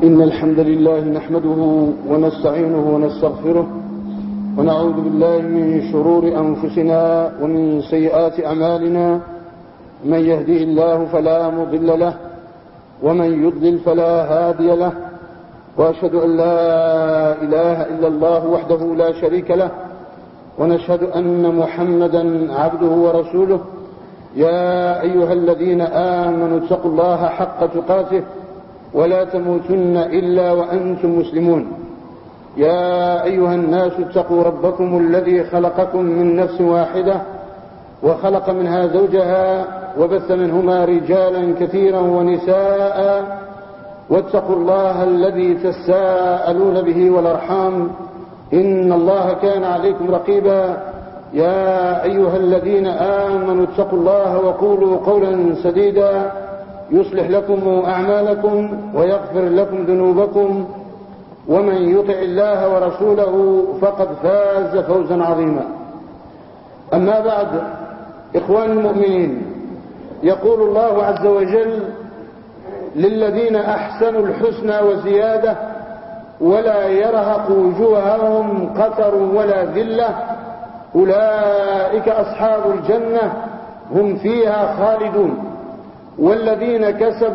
إن الحمد لله نحمده ونستعينه ونستغفره ونعوذ بالله من شرور أنفسنا ومن سيئات أعمالنا. من يهدي الله فلا مضل له ومن يضلل فلا هادي له، وأشهد أن لا إله إلا الله وحده لا شريك له، ونشهد أن محمدا عبده ورسوله. يا أيها الذين آمنوا اتقوا الله حق تقاته ولا تموتن إلا وأنتم مسلمون. يا أيها الناس اتقوا ربكم الذي خلقكم من نفس واحدة وخلق منها زوجها وبث منهما رجالا كثيرا ونساء، واتقوا الله الذي تساءلون به والأرحام إن الله كان عليكم رقيبا. يا أيها الذين آمنوا اتقوا الله وقولوا قولا سديدا يصلح لكم أعمالكم ويغفر لكم ذنوبكم، ومن يطع الله ورسوله فقد فاز فوزا عظيما. أما بعد، إخوان المؤمنين، يقول الله عز وجل: للذين أحسنوا الحسنى وزيادة ولا يرهق وجوههم قتر ولا ذلة أولئك أصحاب الجنة هم فيها خالدون. والذين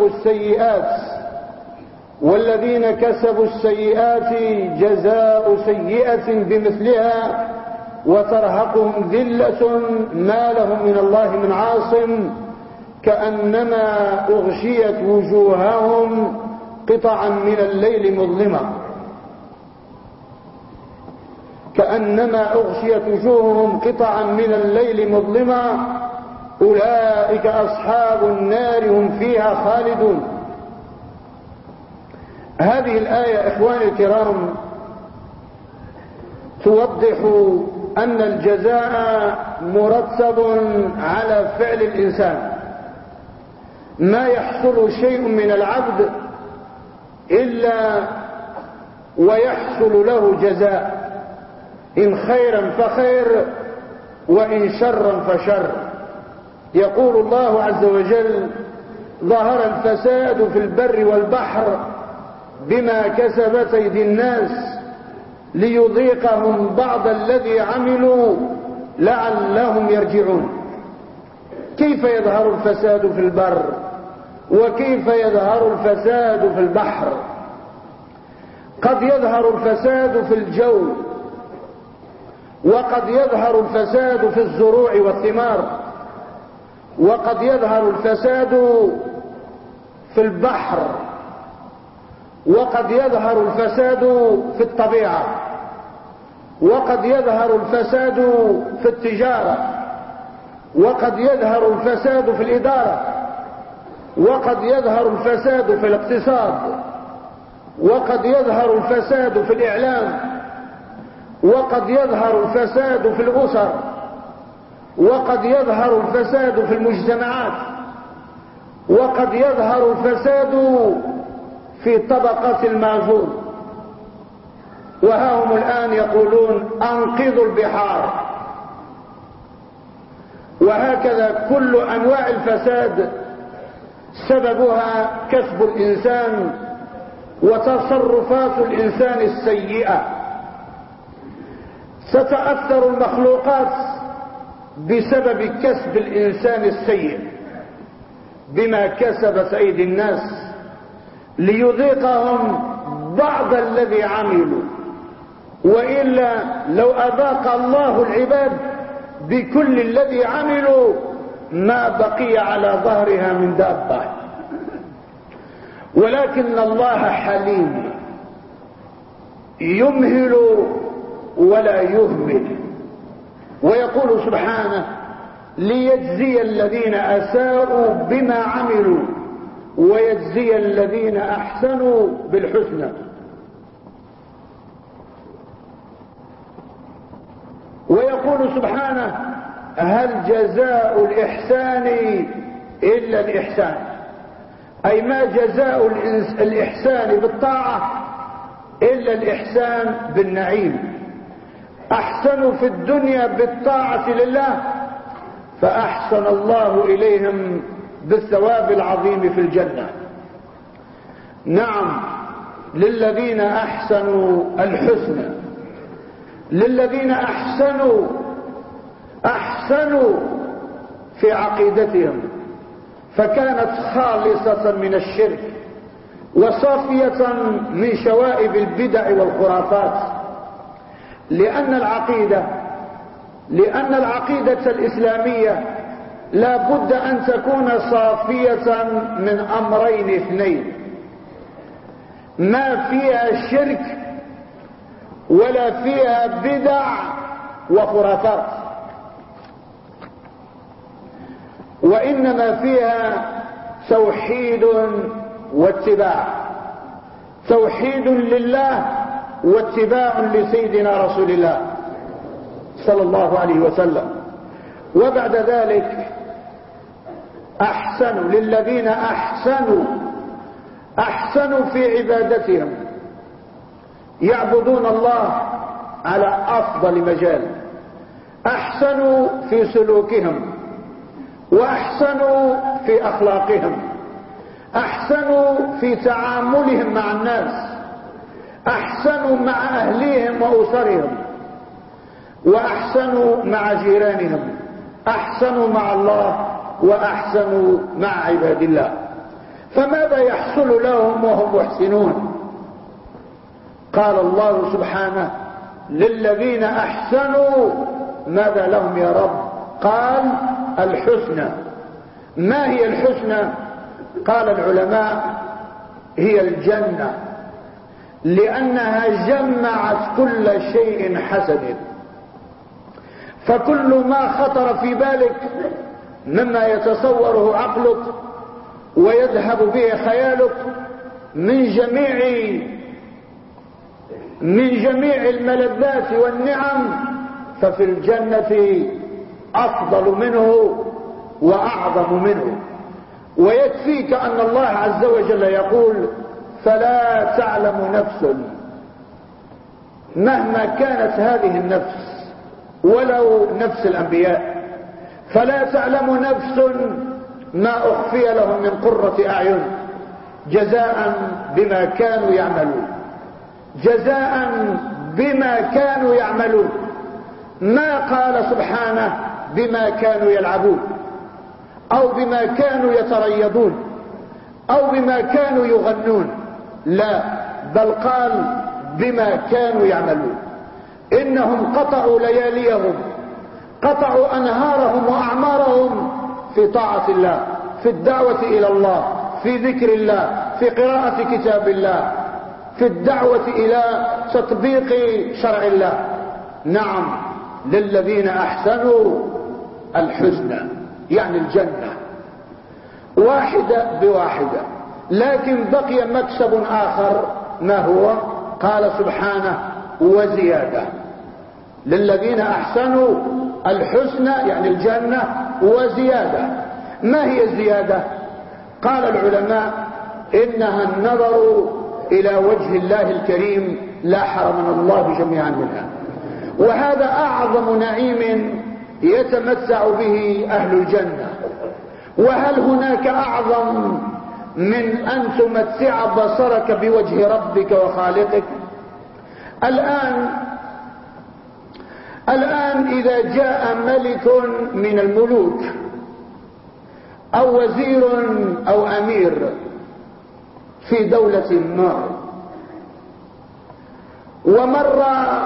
كسبوا السيئات جزاء سيئة بمثلها وترهقهم ذلة ما لهم من الله من عاصم كأنما أغشيت وجوههم قطعا من الليل مظلمة أولئك أصحاب النار هم فيها خالدون. هذه الآية إخواني الكرام توضح أن الجزاء مرتب على فعل الإنسان. ما يحصل شيء من العبد إلا ويحصل له جزاء، إن خيرا فخير وإن شرا فشر. يقول الله عز وجل: ظهر الفساد في البر والبحر بما كسبت أيدي الناس ليذيقهم بعض الذي عملوا لعلهم يرجعون. كيف يظهر الفساد في البر وكيف يظهر الفساد في البحر؟ قد يظهر الفساد في الجو، وقد يظهر الفساد في الزروع والثمار، وقد يظهر الفساد في البحر، وقد يظهر الفساد في الطبيعة، وقد يظهر الفساد في التجارة، وقد يظهر الفساد في الإدارة، وقد يظهر الفساد في الاقتصاد، وقد يظهر الفساد في الإعلام، وقد يظهر الفساد في الأسر، وقد يظهر الفساد في المجتمعات، وقد يظهر الفساد في طبقة المأجور. وها هم الآن يقولون: أنقذوا البحار. وهكذا كل أنواع الفساد سببها كسب الإنسان وتصرفات الإنسان السيئة. ستتأثر المخلوقات بسبب كسب الإنسان السيء بما كسبت أيدي الناس ليذيقهم بعض الذي عملوا، وإلا لو أذاق الله العباد بكل الذي عملوا ما بقي على ظهرها من دابة. ولكن الله حليم يمهل ولا يهمل، ويقول سبحانه: ليجزي الذين أساءوا بما عملوا ويجزي الذين أحسنوا بالحسنى. ويقول سبحانه: هل جزاء الإحسان إلا الإحسان؟ أي ما جزاء الإحسان بالطاعة إلا الإحسان بالنعيم. أحسنوا في الدنيا بالطاعة لله فأحسن الله إليهم بالثواب العظيم في الجنة. نعم، للذين أحسنوا الحسنى، للذين أحسنوا في عقيدتهم، فكانت خالصة من الشرك وصافية من شوائب البدع والخرافات. لأن العقيدة الإسلامية لا بد أن تكون صافية من أمرين اثنين: ما فيها شرك ولا فيها بدع وخرافات، وإنما فيها توحيد واتباع، توحيد لله واتباع لسيدنا رسول الله صلى الله عليه وسلم. وبعد ذلك أحسنوا، للذين أحسنوا في عبادتهم، يعبدون الله على أفضل مجال، أحسنوا في سلوكهم، وأحسنوا في أخلاقهم، أحسنوا في تعاملهم مع الناس، أحسنوا مع أهليهم وأسرهم، وأحسنوا مع جيرانهم، أحسنوا مع الله وأحسنوا مع عباد الله. فماذا يحصل لهم وهم محسنون؟ قال الله سبحانه: للذين أحسنوا ماذا لهم يا رب؟ قال: الحسنى. ما هي الحسنى؟ قال العلماء: هي الجنة، لأنها جمعت كل شيء حسن. فكل ما خطر في بالك مما يتصوره عقلك ويذهب به خيالك من جميع الملذات والنعم، ففي الجنة أفضل منه وأعظم منه. ويكفيك أن الله عز وجل يقول: فلا تعلم نفس، مهما كانت هذه النفس ولو نفس الأنبياء، فلا تعلم نفس ما أخفي لهم من قرة أعين جزاء بما كانوا يعملون، جزاء بما كانوا يعملون. ما قال سبحانه بما كانوا يلعبون أو بما كانوا يتريضون أو بما كانوا يغنون، لا، بل قال بما كانوا يعملون. إنهم قطعوا لياليهم، قطعوا أنهارهم وأعمارهم في طاعة الله، في الدعوة إلى الله، في ذكر الله، في قراءة كتاب الله، في الدعوة إلى تطبيق شرع الله. نعم، للذين أحسنوا الحسنى، يعني الجنة، واحدة بواحدة. لكن بقي مكسب آخر، ما هو؟ قال سبحانه: وزيادة. للذين أحسنوا الحسنى يعني الجنة، وزيادة. ما هي الزيادة؟ قال العلماء: إنها النظر إلى وجه الله الكريم، لا حرمنا الله جميعا منها. وهذا أعظم نعيم يتمتع به أهل الجنة. وهل هناك أعظم من أن تمتع بصرك بوجه ربك وخالقك؟ الآن إذا جاء ملك من الملوك أو وزير أو أمير في دولة ما، ومر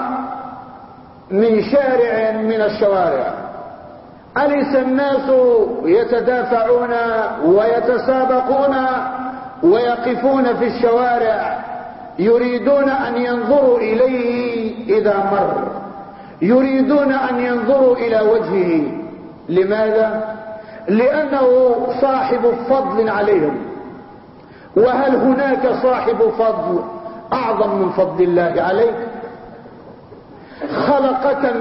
من شارع من الشوارع، أليس الناس يتدافعون ويتسابقون ويقفون في الشوارع يريدون أن ينظروا إليه إذا مر، يريدون أن ينظروا إلى وجهه؟ لماذا؟ لأنه صاحب فضل عليهم. وهل هناك صاحب فضل أعظم من فضل الله عليك؟ خلقك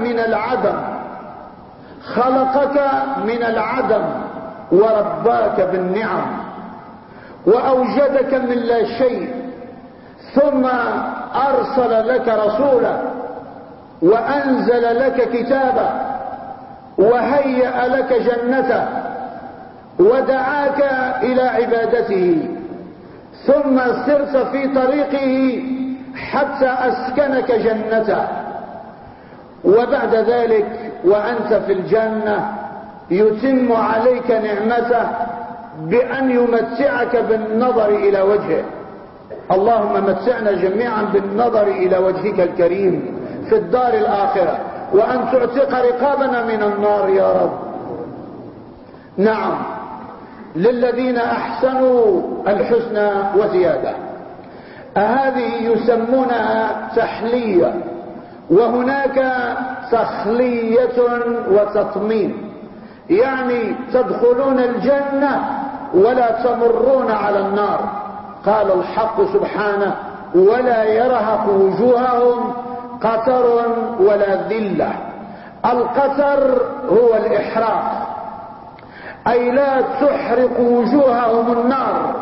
من العدم ورباك بالنعم، وأوجدك من لا شيء، ثم أرسل لك رسولا، وأنزل لك كتابا، وهيأ لك جنته، ودعاك إلى عبادته، ثم سرت في طريقه حتى أسكنك جنته، وبعد ذلك وأنت في الجنة يتم عليك نعمته بأن يمتعك بالنظر إلى وجهه. اللهم متعنا جميعا بالنظر إلى وجهك الكريم في الدار الآخرة، وأن تعتق رقابنا من النار يا رب. نعم، للذين أحسنوا الحسنى وزيادة. هذه يسمونها تحلية، وهناك تخلية وتطمين، يعني تدخلون الجنة ولا تمرون على النار. قال الحق سبحانه: ولا يرهق وجوههم قتر ولا ذلة. القتر هو الإحراق، أي لا تحرق وجوههم النار.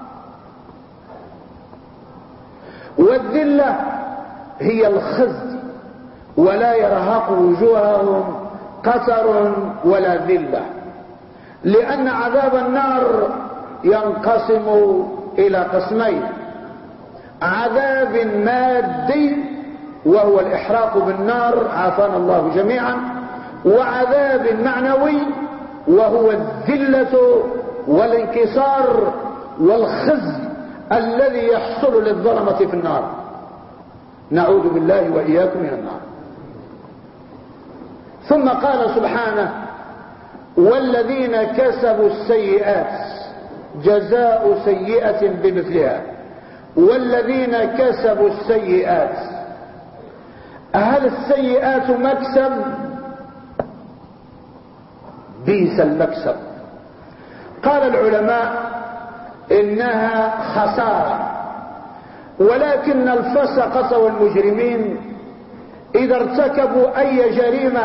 والذلة هي الخزي، ولا يرهق وجوههم قتر ولا ذلة، لأن عذاب النار ينقسم إلى قسمين: عذاب مادي وهو الإحراق بالنار، عافانا الله جميعا، وعذاب معنوي وهو الذلة والانكسار والخزي الذي يحصل للظلمة في النار. نعوذ بالله وإياكم من النار. ثم قال سبحانه: والذين كسبوا السيئات جزاء سيئة بمثلها. والذين كسبوا السيئات، هل السيئات مكسب؟ بئس المكسب. قال العلماء إنها خسارة، ولكن الفسقة والمجرمين إذا ارتكبوا أي جريمة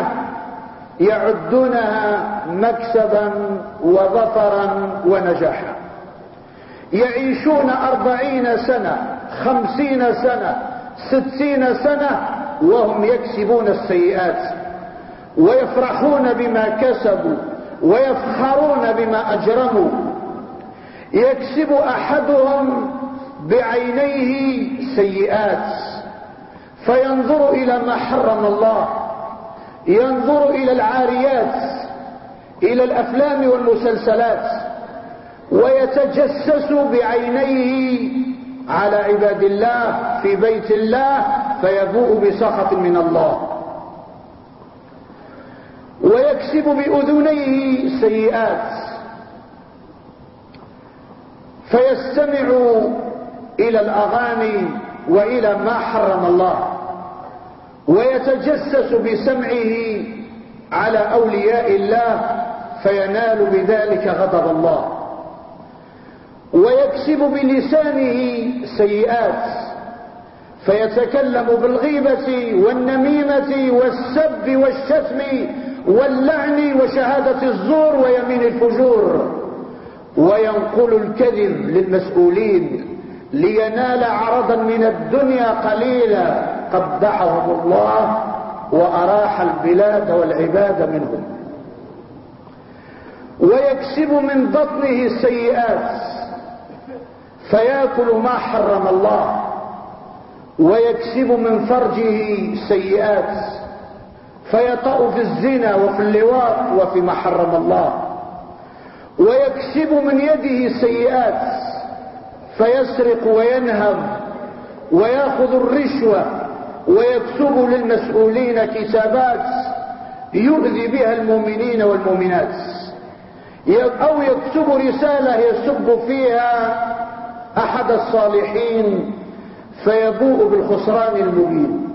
يعدونها مكسبا وظفرا ونجاحا. يعيشون 40 سنة 50 سنة 60 سنة وهم يكسبون السيئات، ويفرحون بما كسبوا ويفخرون بما أجرموا. يكسب أحدهم بعينيه سيئات فينظر إلى ما حرم الله، ينظر إلى العاريات، إلى الأفلام والمسلسلات، ويتجسس بعينيه على عباد الله في بيت الله فيبوء بسخط من الله. ويكسب بأذنيه سيئات فيستمع إلى الأغاني وإلى ما حرم الله، ويتجسس بسمعه على أولياء الله فينال بذلك غضب الله. ويكسب بلسانه سيئات فيتكلم بالغيبة والنميمة والسب والشتم واللعن وشهادة الزور ويمين الفجور، وينقل الكذب للمسؤولين لينال عرضا من الدنيا قليلا قبحهم الله وأراح البلاد والعباد منهم. ويكسب من بطنه السيئات فيأكل ما حرم الله، ويكسب من فرجه سيئات فيطأ في الزنا وفي اللواط وفي ما حرم الله. ويكسب من يده سيئات فيسرق وينهب ويأخذ الرشوة ويكتب للمسؤولين كتابات يؤذي بها المؤمنين والمؤمنات، أو يكتب رسالة يسب فيها أحد الصالحين فيبوء بالخسران المبين.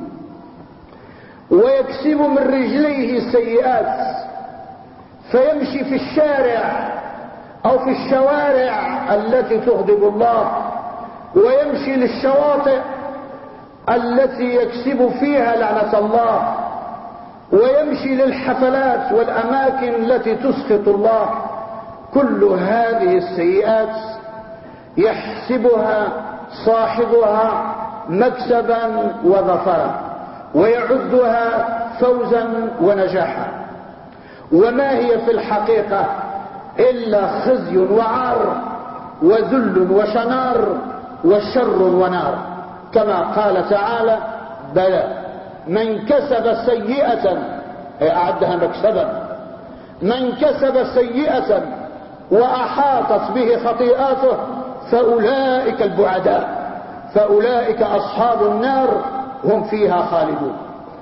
ويكسب من رجليه سيئات فيمشي في الشارع أو في الشوارع التي تغضب الله، ويمشي للشواطئ التي يكسب فيها لعنة الله، ويمشي للحفلات والأماكن التي تسخط الله. كل هذه السيئات يحسبها صاحبها مكسبا وظفرا، ويعدها فوزا ونجاحا. وما هي في الحقيقة إلا خزي وعار وذل وشنار وشر ونار، كما قال تعالى: بلى من كسب سيئة، أعدها مكسبا، من كسب سيئة وأحاطت به خطيئاته فأولئك البعداء، فأولئك أصحاب النار هم فيها خالدون.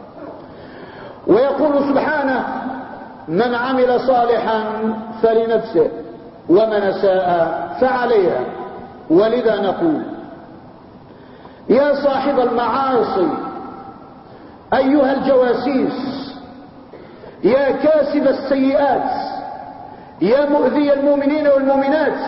ويقول سبحانه: من عمل صالحا فلنفسه ومن ساء فعليها. ولذا نقول: يا صاحب المعاصي أيها الجواسيس، يا كاسب السيئات، يا مؤذي المؤمنين والمؤمنات،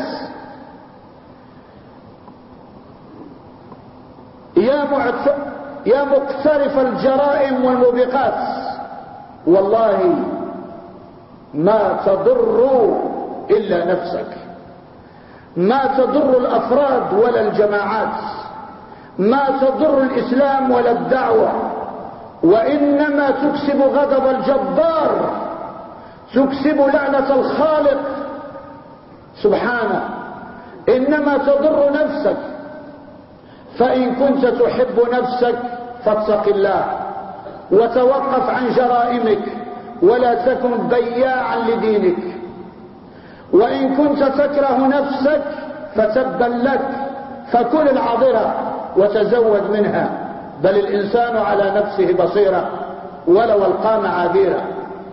يا مقترف الجرائم والموبقات، والله ما تضر إلا نفسك، ما تضر الأفراد ولا الجماعات، ما تضر الإسلام ولا الدعوة، وإنما تكسب غضب الجبار، تكسب لعنة الخالق سبحانه. إنما تضر نفسك، فإن كنت تحب نفسك فاتق الله وتوقف عن جرائمك ولا تكن بياعا لدينك، وإن كنت تكره نفسك فتبا لك، فكل العذرة وتزود منها، بل الإنسان على نفسه بصيرة ولو ألقى معاذيره.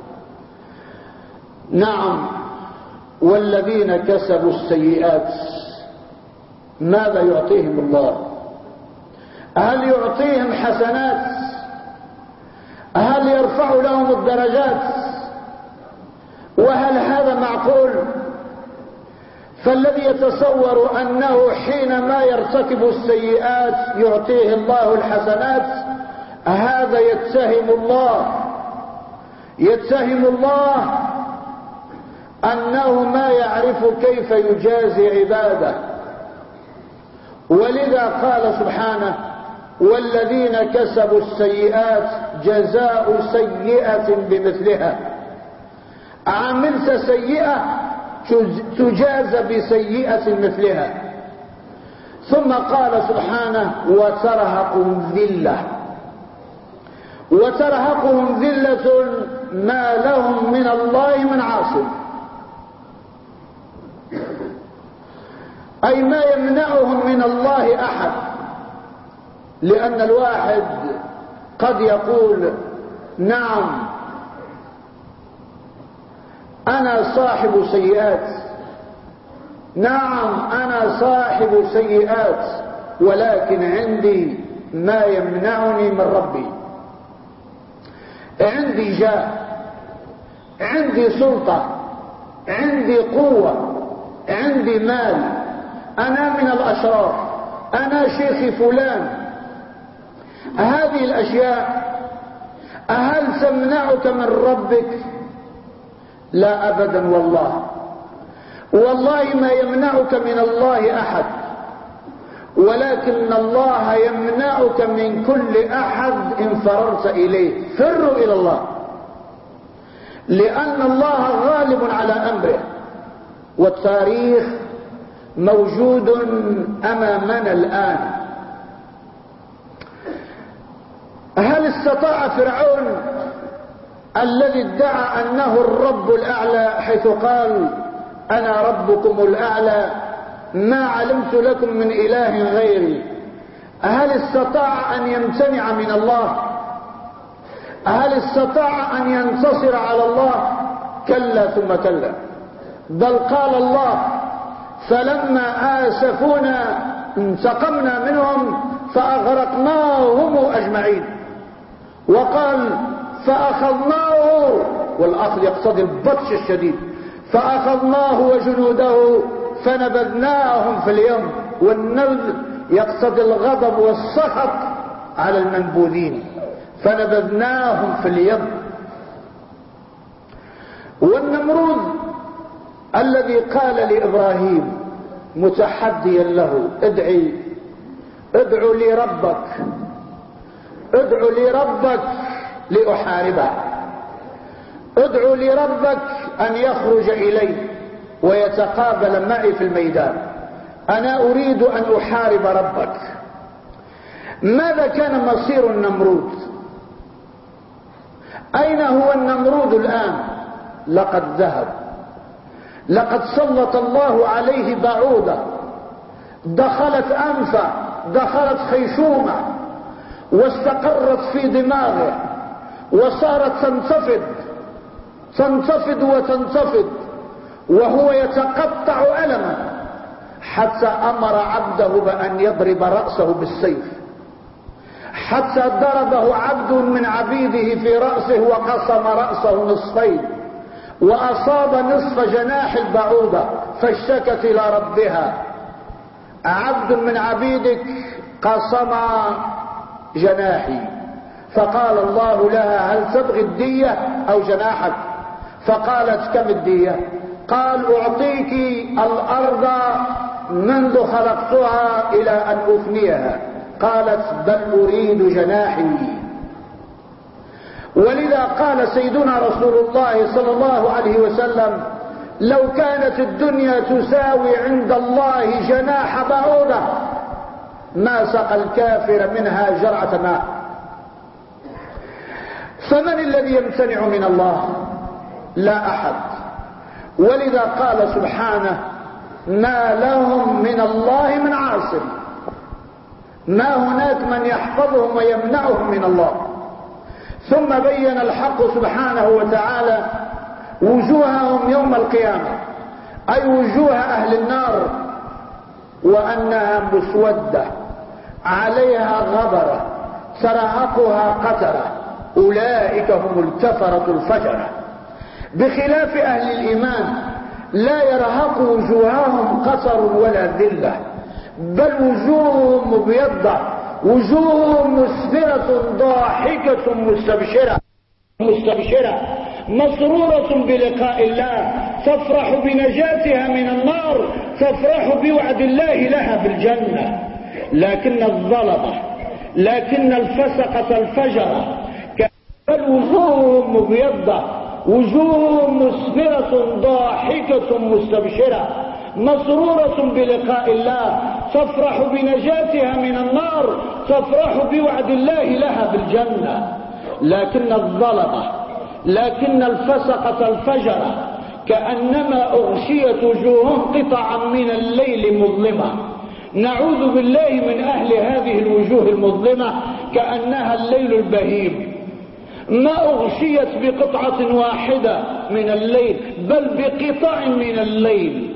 نعم، والذين كسبوا السيئات ماذا يعطيهم الله؟ هل يعطيهم حسنات؟ هل يرفع لهم الدرجات؟ وهل هذا معقول؟ فالذي يتصور أنه حينما يرتكب السيئات يعطيه الله الحسنات هذا يتهم الله أنه ما يعرف كيف يجازي عباده. ولذا قال سبحانه: والذين كسبوا السيئات جزاء سيئة بمثلها. عملت سيئة تجازى بسيئة مثلها. ثم قال سبحانه: وترهقهم ذلة ما لهم من الله من عاصم، أي ما يمنعهم من الله أحد. لأن الواحد قد يقول: نعم أنا صاحب سيئات، نعم أنا صاحب سيئات، ولكن عندي ما يمنعني من ربي، عندي جاه، عندي سلطة، عندي قوة، عندي مال، أنا من الأشرار، أنا شيخ فلان. هذه الأشياء هل تمنعك من ربك؟ لا أبدا، والله ما يمنعك من الله أحد، ولكن الله يمنعك من كل أحد إن فررت إليه. فروا إلى الله، لأن الله غالب على أمره، والتاريخ موجود أمامنا الآن. هل استطاع فرعون الذي ادعى أنه الرب الأعلى حيث قال: أنا ربكم الأعلى ما علمت لكم من إله غيري، هل استطاع أن يمتنع من الله؟ هل استطاع أن ينتصر على الله؟ كلا ثم كلا، بل قال الله: فلما آسفونا انتقمنا منهم فأغرقناهم أجمعين. وقال: فأخذناه، والأخذ يقتضي البطش الشديد، فأخذناه وجنوده فنبذناهم في اليم، والنبذ يقتضي الغضب والسخط على المنبوذين، فنبذناهم في اليم. والنمرود الذي قال لإبراهيم متحديا له: ادعو لي ربك لأحاربه، ادعو لي ربك أن يخرج إلي ويتقابل معي في الميدان، أنا أريد أن أحارب ربك. ماذا كان مصير النمرود؟ أين هو النمرود الآن؟ لقد ذهب، لقد سلط الله عليه بعوضة دخلت أنفه، دخلت خيشومه واستقرت في دماغه وصارت تنتفض وتنتفض وهو يتقطع ألما، حتى أمر عبده بأن يضرب رأسه بالسيف، حتى ضربه عبد من عبيده في رأسه وقسم رأسه نصفين وأصاب نصف جناح البعوضة فاشتكت إلى ربها. عبد من عبيدك قسم جناحي، فقال الله لها هل تبغي الدية أو جناحك؟ فقالت كم الدية؟ قال أعطيك الأرض منذ خلقتها إلى أن أفنيها. قالت بل أريد جناحي. ولذا قال سيدنا رسول الله صلى الله عليه وسلم لو كانت الدنيا تساوي عند الله جناح بعوضة ما سقى الكافر منها جرعة ماء. فمن الذي يمتنع من الله؟ لا أحد. ولذا قال سبحانه ما لهم من الله من عاصم، ما هناك من يحفظهم ويمنعهم من الله. ثم بين الحق سبحانه وتعالى وجوههم يوم القيامة، أي وجوه أهل النار، وأنها مسودة عليها غبرة ترهقها قترة، أولئك هم الكفرة الفجرة. بخلاف أهل الإيمان لا يرهق وجوههم قتر ولا ذلة، بل وجوههم مبيضة، وجوههم مسفرة ضاحكة مستبشرة مسرورة بلقاء الله، تفرح بنجاتها من النار، تفرح بوعد الله لها بالجنة. لكن الظلمة، لكن الفسقة الفجرة بل وجوههم مبيضة، وجوههم مسفرة ضاحكة مستبشرة مسرورة بلقاء الله، تفرح بنجاتها من النار، تفرح بوعد الله لها بالجنة. لكن الظلمة، لكن الفسقة الفجرة كأنما أغشيت وجوههم قطعا من الليل مظلمة. نعوذ بالله من أهل هذه الوجوه المظلمة كأنها الليل البهيم، ما أغشيت بقطعة واحدة من الليل بل بقطع من الليل.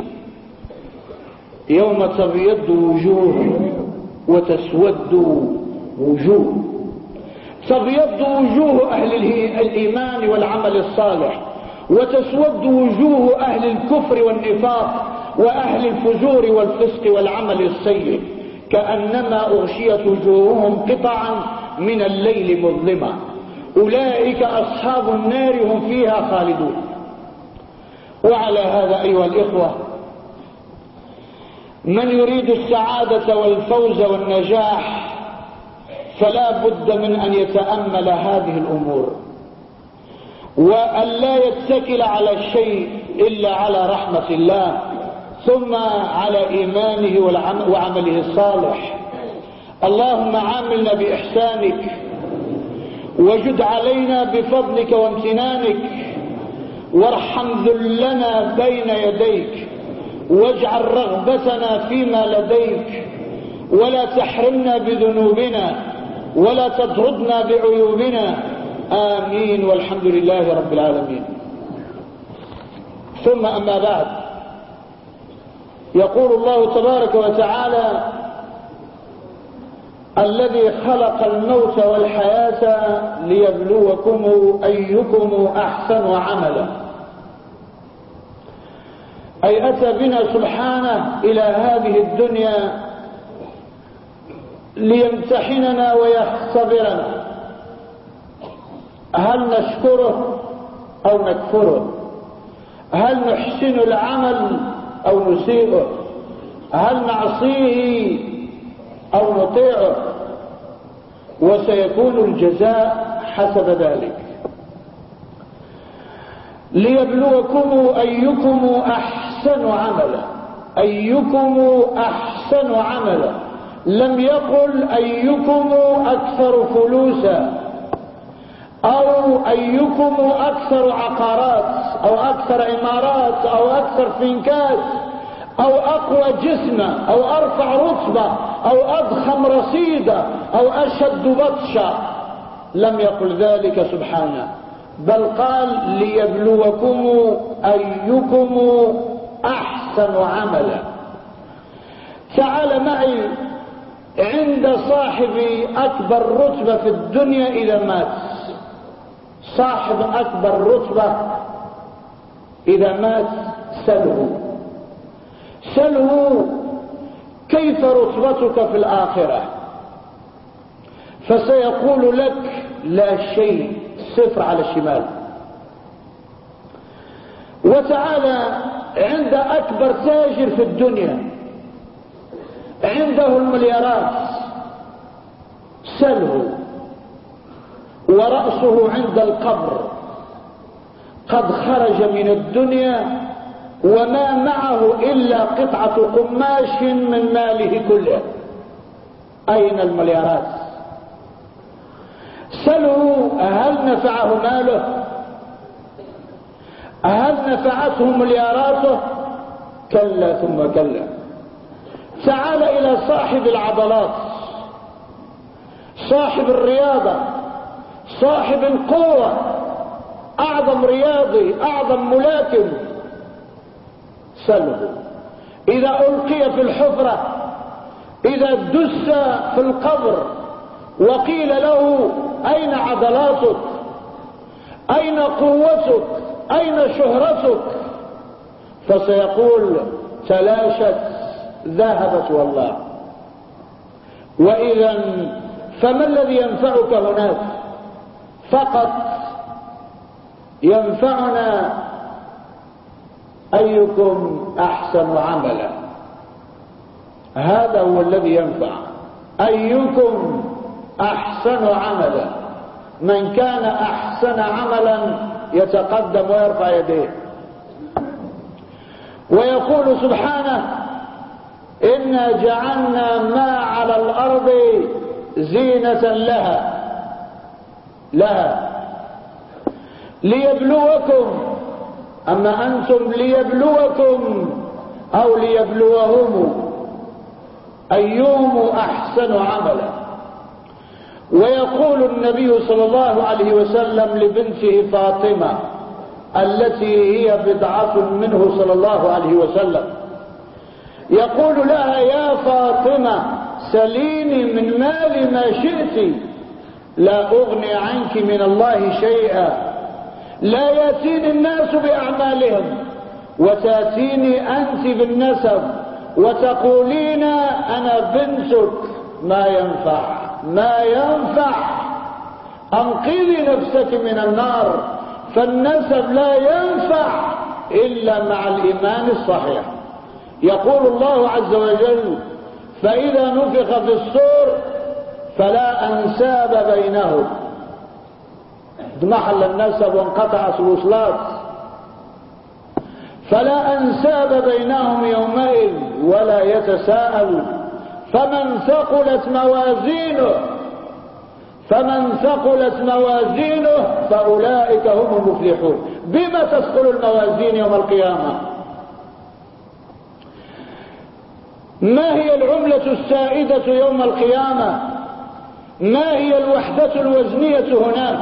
يوم تبيض وجوه وتسود وجوه. تبيض وجوه أهل الإيمان والعمل الصالح، وتسود وجوه أهل الكفر والنفاق وأهل الفجور والفسق والعمل السيء، كأنما أغشيت وجوههم قطعا من الليل مظلمة. أولئك أصحاب النار هم فيها خالدون. وعلى هذا أيها الإخوة، من يريد السعادة والفوز والنجاح فلا بد من أن يتأمل هذه الأمور، وأن لا يتكل على الشيء إلا على رحمة الله، ثم على إيمانه وعمله الصالح. اللهم عاملنا بإحسانك، وجد علينا بفضلك وامتنانك، وارحم ذلنا بين يديك، واجعل رغبتنا فيما لديك، ولا تحرمنا بذنوبنا، ولا تطردنا بعيوبنا. آمين، والحمد لله رب العالمين. ثم أما بعد، يقول الله تبارك وتعالى الذي خلق الموت والحياة ليبلوكم أيكم أحسن عملا، أي أتى بنا سبحانه إلى هذه الدنيا ليمتحننا ويختبرنا، هل نشكره أو نكفره، هل نحسن العمل أو نسيئه، هل نعصيه أو نطيعه، وسيكون الجزاء حسب ذلك. ليبلوكم أيكم أحسن عملا، أيكم أحسن عملا، لم يقل أيكم أكثر فلوسا أو أيكم أكثر عقارات أو أكثر عمارات أو أكثر فينكات أو أقوى جسما أو أرفع رتبة أو أضخم رصيدة أو أشد بطشا. لم يقل ذلك سبحانه، بل قال ليبلوكم أيكم أحسن عملا. تعال معي عند صاحب أكبر رتبة في الدنيا إذا مات. صاحب أكبر رتبة إذا مات سله كيف رتبتك في الآخرة، فسيقول لك لا شيء، صفر على الشمال. وتعالى عند أكبر تاجر في الدنيا عنده المليارات، سله ورأسه عند القبر قد خرج من الدنيا وما معه إلا قطعة قماش من ماله كله. أين المليارات؟ سله هل نفعه ماله؟ هل نفعته ملياراته؟ كلا ثم كلا. تعال إلى صاحب العضلات، صاحب الرياضة، صاحب القوة، أعظم رياضي، أعظم ملاكم، سله إذا ألقي في الحفرة، إذا دس في القبر وقيل له أين عضلاتك، أين قوتك، أين شهرتك، فسيقول تلاشت، ذهبت والله. وإذا فما الذي ينفعك هناك؟ فقط ينفعنا أيكم أحسن عملا، هذا هو الذي ينفع. أيكم أحسن عملا، من كان أحسن عملا يتقدم ويرفع يديه ويقول سبحانه إنا جعلنا ما على الأرض زينة لها ليبلوكم، أما أنتم ليبلوكم أو ليبلوهم أيهم أحسن عملا. ويقول النبي صلى الله عليه وسلم لبنته فاطمة التي هي بضعة منه صلى الله عليه وسلم، يقول لها يا فاطمة سليني من مال ما شئت لا أغني عنك من الله شيئا. لا يأتيني الناس بأعمالهم وتأتيني أنت بالنسب وتقولين أنا بنتك، ما ينفع. أنقذي نفسك من النار، فالنسب لا ينفع إلا مع الإيمان الصحيح. يقول الله عز وجل فإذا نفخ في الصور فلا أنساب بينهم، اضمحل النسب وانقطعت الوصلات، فلا أنساب بينهم يومئذ ولا يتساءل. فمن ثقلت موازينه فأولئك هم المفلحون. بما تثقل الموازين يوم القيامة؟ ما هي العملة السائدة يوم القيامة؟ ما هي الوحدة الوزنية هناك؟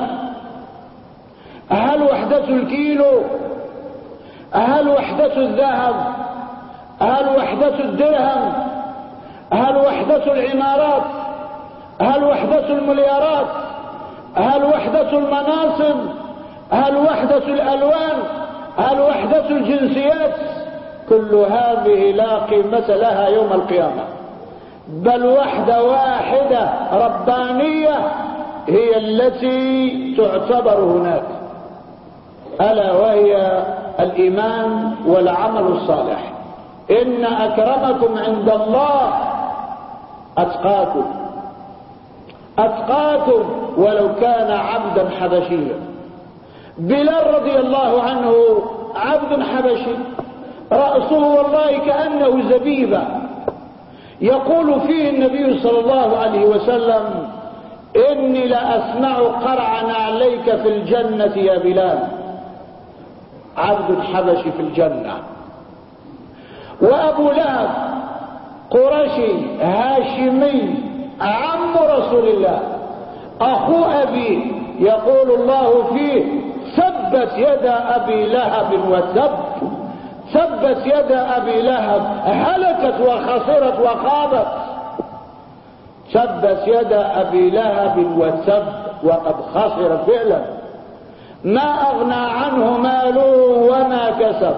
هل وحدة الكيلو؟ هل وحدة الذهب؟ هل وحدة الدرهم؟ هل وحدة العمارات؟ هل وحدة المليارات؟ هل وحدة المناصب؟ هل وحدة الألوان؟ هل وحدة الجنسيات؟ كل هذه لا قيمة لها يوم القيامة، بل وحدة واحدة ربانية هي التي تعتبر هناك، ألا وهي الإيمان والعمل الصالح. إن أكرمكم عند الله أتقاكم ولو كان عبدا حبشيا. بلال رضي الله عنه عبد حبشي، رأسه والله كأنه زبيبة. يقول فيه النبي صلى الله عليه وسلم: إني لأسمع قرع نعليك في الجنة يا بلال. عبد الحبشي في الجنة. وأبو لهب قرشي هاشمي عم رسول الله أخو أبي، يقول الله فيه: ثبت يد أبي لهب وتب. ثبت يد أبي لهب، هلكت وخسرت وخابت. ثبت يد أبي لهب وتب وقد خسر فعلا. ما أغنى عنه ماله وما كسب.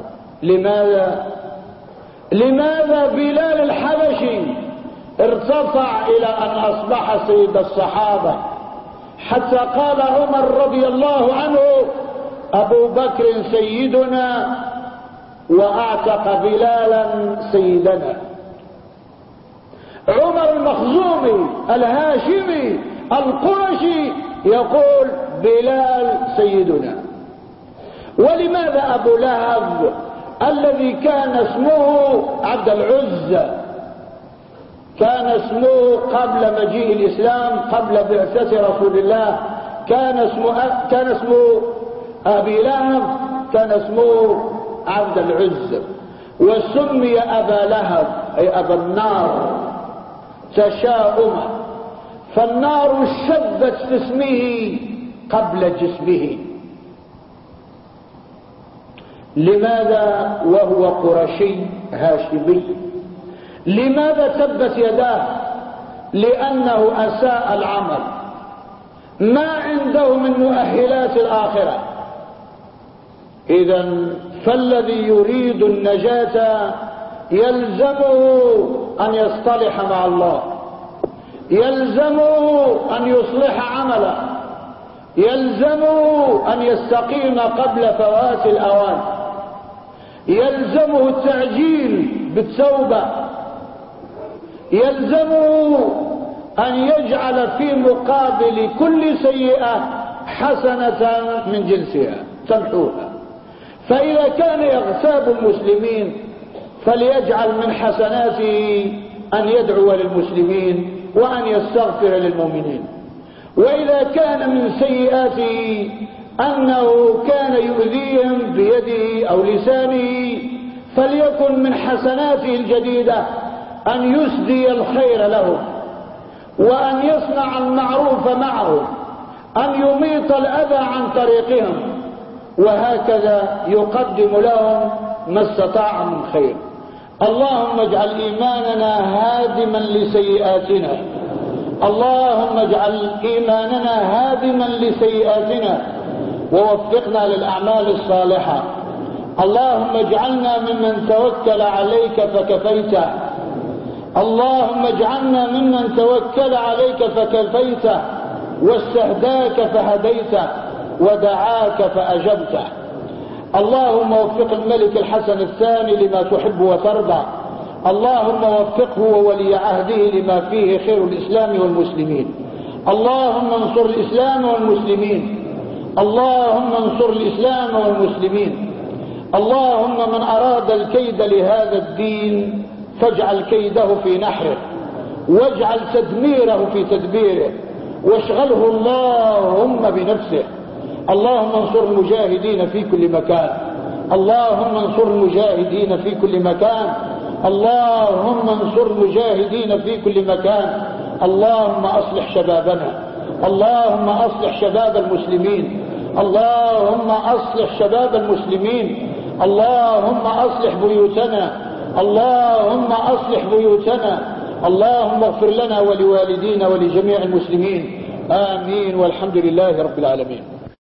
لماذا بلال الحبشي ارتفع إلى أن أصبح سيد الصحابة، حتى قال عمر رضي الله عنه: أبو بكر سيدنا وأعتق بلالا سيدنا. عمر المخزومي الهاشمي القرشي يقول: بلال سيدنا. ولماذا أبو لهب الذي كان اسمه عبد العزى، كان اسمه قبل مجيء الإسلام، قبل بعثة رسول الله، كان اسمه أبي لهب، كان اسمه عبد العزى، وسمي أبا لهب أي أبا النار تشاؤما، فالنار شبت في اسمه قبل جسمه. لماذا وهو قرشي هاشمي؟ لماذا تبت يداه؟ لأنه أساء العمل، ما عنده من مؤهلات الآخرة. إذن فالذي يريد النجاة يلزمه أن يصطلح مع الله، يلزمه أن يصلح عمله، يلزمه أن يستقيم قبل فوات الأوان، يلزمه التعجيل بالتوبة، يلزمه أن يجعل في مقابل كل سيئة حسنة من جنسها تمحوها. فإذا كان يغتاب المسلمين فليجعل من حسناته أن يدعو للمسلمين وأن يستغفر للمؤمنين. وإذا كان من سيئاته أنه كان يؤذيهم بيده أو لسانه فليكن من حسناته الجديدة أن يسدي الخير لهم، وأن يصنع المعروف معهم، أن يميط الأذى عن طريقهم، وهكذا يقدم لهم ما استطاع من خير. اللهم اجعل إيماننا هادما لسيئاتنا، اللهم اجعل إيماننا هادما لسيئاتنا ووفقنا للأعمال الصالحة. اللهم اجعلنا ممن توكل عليك فكفيته، اللهم اجعلنا ممن توكل عليك فكفيته واستهداك فهديته ودعاك فأجبته. اللهم وفق الملك الحسن الثاني لما تحب وترضى، اللهم وفقه وولي عهده لما فيه خير الإسلام والمسلمين. اللهم انصر الإسلام والمسلمين، اللهم انصر الإسلام والمسلمين. اللهم من أراد الكيد لهذا الدين فاجعل كيده في نحره، واجعل تدميره في تدبيره، واشغله اللهم بنفسه. اللهم انصر المجاهدين في كل مكان، اللهم انصر المجاهدين في كل مكان، اللهم انصر المجاهدين في كل مكان. اللهم أصلح شبابنا، اللهم أصلح شباب المسلمين، اللهم أصلح شباب المسلمين، اللهم أصلح بيوتنا، اللهم أصلح بيوتنا. اللهم اغفر لنا ولوالدينا ولجميع المسلمين، آمين، والحمد لله رب العالمين.